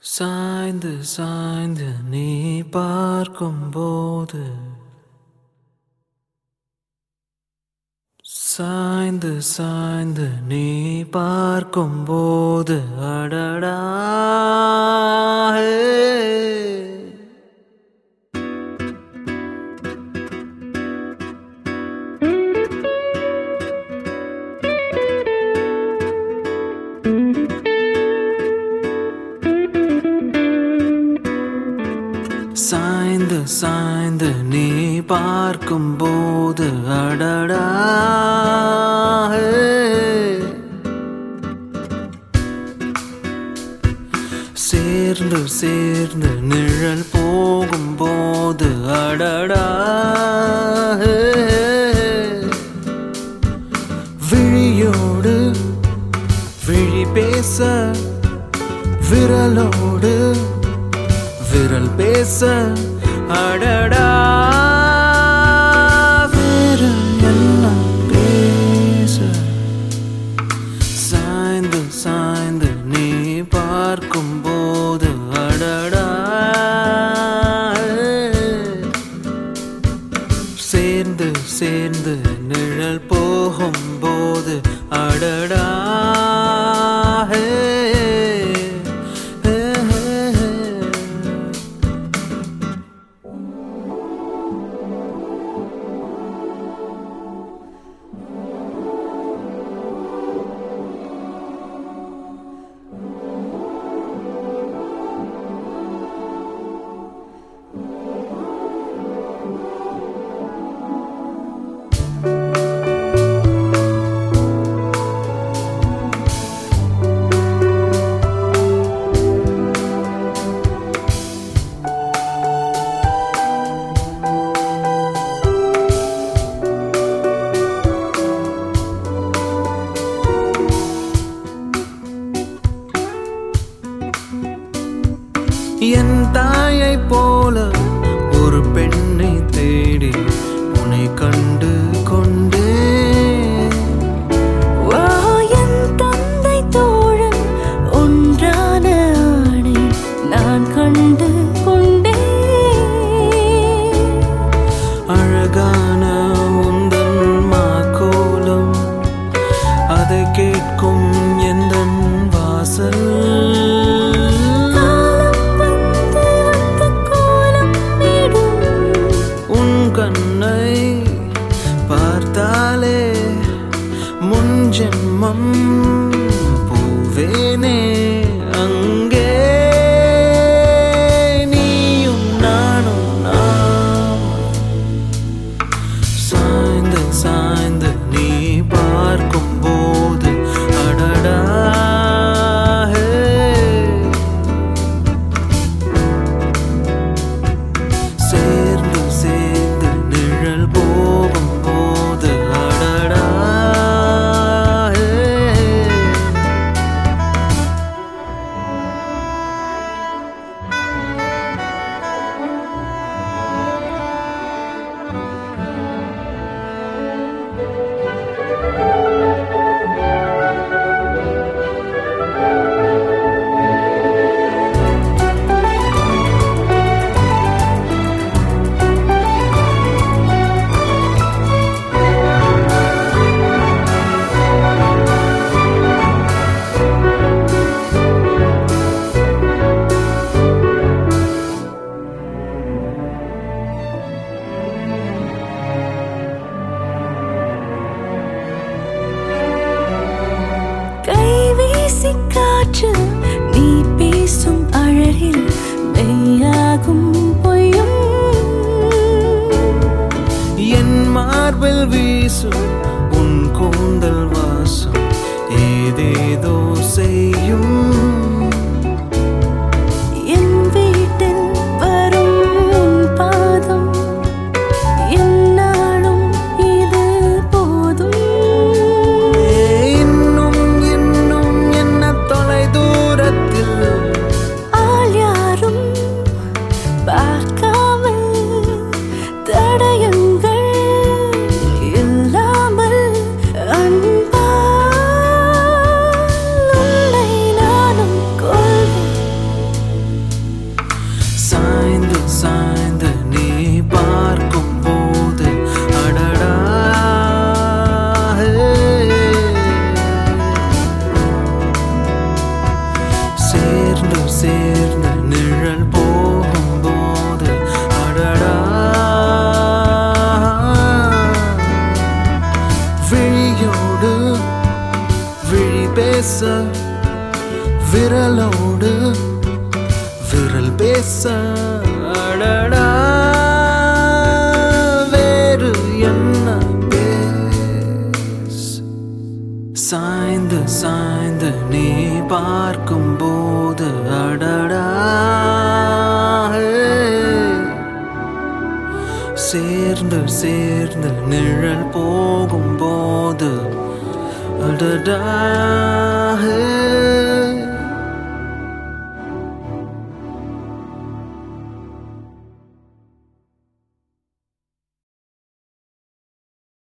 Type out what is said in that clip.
சாய்ந்து சாய்ந்து நீ பார்க்கும்போது சாய்ந்து சாய்ந்து நீ பார்க்கும்போது அடடா சாய்ந்து சாய்ந்து நீ பார்க்கும்போது அடடா சேர்ந்து சேர்ந்து நிழல் போகும்போது அடடா விழியோடு விழி பேச விரலோடு விரல் பேச அடடா விரல் எல்லாம் பேச சாய்ந்து சாய்ந்து நீ பார்க்கும்போது அடடா சேர்ந்து சேர்ந்து நிழல் போகும்போது அடடா என் தாயை போல ஒரு பெண்ணை தேடி உன்னை கண்டு கொண்டே என் தந்தை தோழன் ஒன்றான ஆணை நான் கண்டு கொண்டே அழகான உந்தன் மாக்கோலம் அதை கேட்கும் எந்தன் வாசல் கண்ணை பார்த்தாலே முன் ஜென்மம் போவேனே அங்கே நீயும் நானும் நாம் சாய்ந்து சாய்ந்து நீ பார்க்கும்போது அடடா சேர்ந்து சேர்ந்து நிழல் போகும்போது அடடா காற்று நீ பேசும் அழகில் மெய்யாகும் பொய்யும் என் மார்பில் வீசும் உன் கூந்தல் வாசம் ஏதேதோ செய்யும் என் வீட்டில் வரும் உன் பாதம் என்னாலும் இது போதும் ஆள் யாரும் பார்க்காமல் தடயங்கள் இல்லாமல் அன்பால் உன்னை சேர்ந்து சேர்ந்து நிழல் போகும்போது அடடா விழியோடு விழி பேச விரலோடு விரல் பேச அடடா வேறு என்ன பேச சாய்ந்து சாய்ந்து நீ பார்க்கும்போது அடடா சேர்ந்து சேர்ந்து நிழல் போகும்போது அடடா